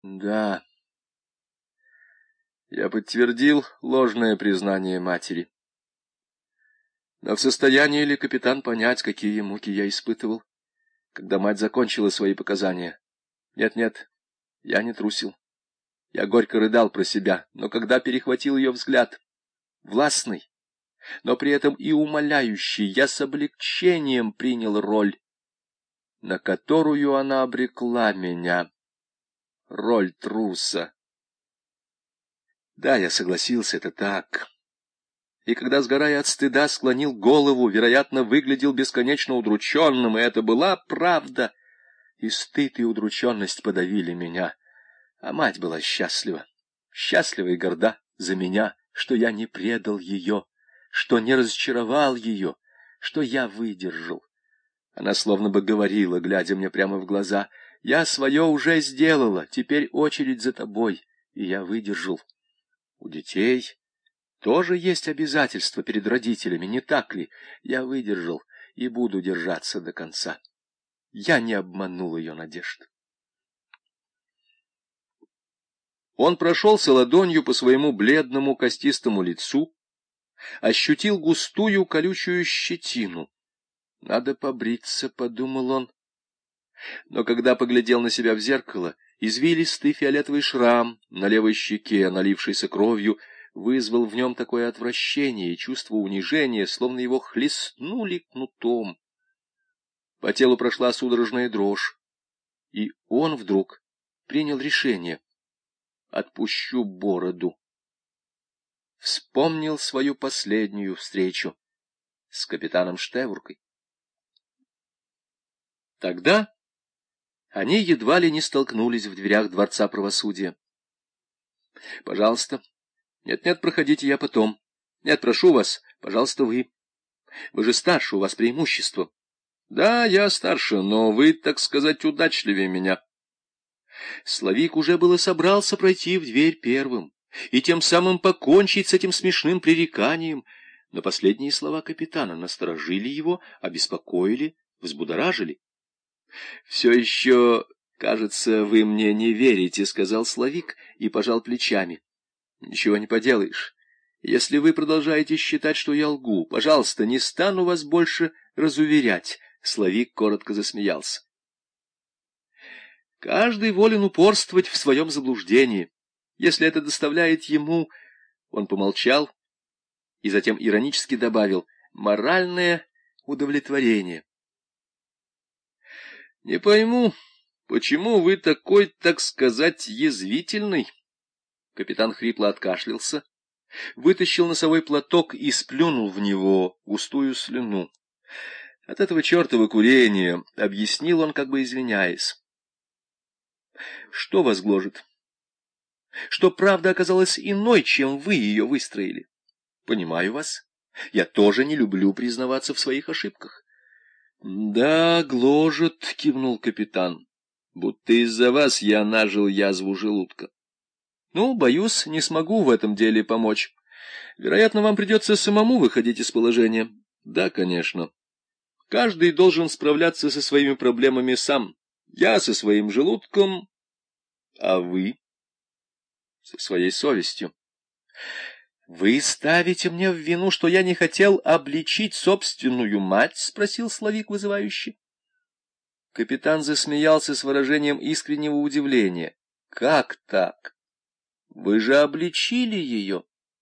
Да, я подтвердил ложное признание матери. Но в состоянии ли капитан понять, какие муки я испытывал, когда мать закончила свои показания? Нет, я не трусил. Я горько рыдал про себя, но когда перехватил ее взгляд, властный, но при этом и умоляющий, я с облегчением принял роль, на которую она обрекла меня, роль труса. Да, я согласился, это так. И когда, сгорая от стыда, склонил голову, вероятно, выглядел бесконечно удрученным, и это была правда. И стыд, и удрученность подавили меня. А мать была счастлива, счастлива и горда за меня, что я не предал ее, что не разочаровал ее, что я выдержал. Она словно бы говорила, глядя мне прямо в глаза: «Я свое уже сделала, теперь очередь за тобой». И я выдержал. У детей тоже есть обязательства перед родителями, не так ли? Я выдержал и буду держаться до конца. Я не обманул ее надежд. Он прошелся ладонью по своему бледному костистому лицу, ощутил густую колючую щетину. «Надо побриться», — подумал он. Но когда поглядел на себя в зеркало, извилистый фиолетовый шрам на левой щеке, налившийся кровью, вызвал в нем такое отвращение и чувство унижения, словно его хлестнули кнутом. По телу прошла судорожная дрожь, и он вдруг принял решение: отпущу бороду. Вспомнил свою последнюю встречу с капитаном Штевуркой. Тогда они едва ли не столкнулись в дверях Дворца правосудия. «Пожалуйста». «Нет, проходите, я потом». «Нет, прошу вас, пожалуйста, вы. Вы же старше, у вас преимущество». «Да, я старше, но вы, так сказать, удачливее меня». Славик уже было собрался пройти в дверь первым и тем самым покончить с этим смешным пререканием, но последние слова капитана насторожили его, обеспокоили, взбудоражили. «Все еще, кажется, вы мне не верите», — сказал Славик и пожал плечами. «Ничего не поделаешь. Если вы продолжаете считать, что я лгу, пожалуйста, не стану вас больше разуверять». Славик коротко засмеялся. «Каждый волен упорствовать в своем заблуждении, если это доставляет ему...» Он помолчал и затем иронически добавил: «моральное удовлетворение». «Не пойму, почему вы такой, так сказать, язвительный?» Капитан хрипло откашлялся, вытащил носовой платок и сплюнул в него густую слюну. «От этого чертова курения», — объяснил он, как бы извиняясь. «Что вас гложет? Что правда оказалась иной, чем вы ее выстроили? Понимаю вас. Я тоже не люблю признаваться в своих ошибках». «Да, гложет», — кивнул капитан, — «будто из-за вас я нажил язву желудка. Ну, боюсь, не смогу в этом деле помочь. Вероятно, вам придется самому выходить из положения». «Да, конечно. Каждый должен справляться со своими проблемами сам. Я со своим желудком, а вы со своей совестью». «Вы ставите мне в вину, что я не хотел обличить собственную мать?» — спросил Славик вызывающе. Капитан засмеялся с выражением искреннего удивления. «Как так? Вы же обличили ее!»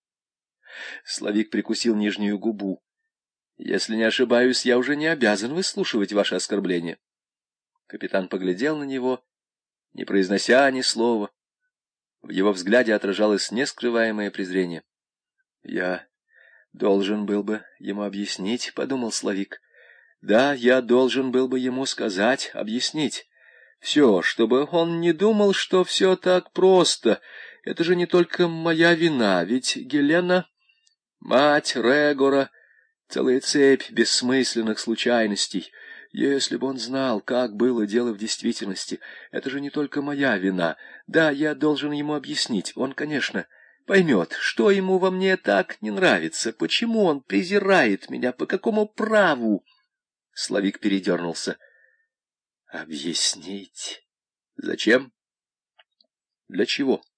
Славик прикусил нижнюю губу. «Если не ошибаюсь, я уже не обязан выслушивать ваши оскорбления». Капитан поглядел на него, не произнося ни слова. В его взгляде отражалось нескрываемое презрение. «Я должен был бы ему объяснить», — подумал Славик. «Да, я должен был бы ему сказать, объяснить. Все, чтобы он не думал, что все так просто. Это же не только моя вина, ведь Гелена, мать Регора, целая цепь бессмысленных случайностей. Если бы он знал, как было дело в действительности, это же не только моя вина. Да, я должен ему объяснить. Он, конечно, поймет, что ему во мне так не нравится, почему он презирает меня, по какому праву». Славик передернулся. «Объяснить? Зачем?» Для чего?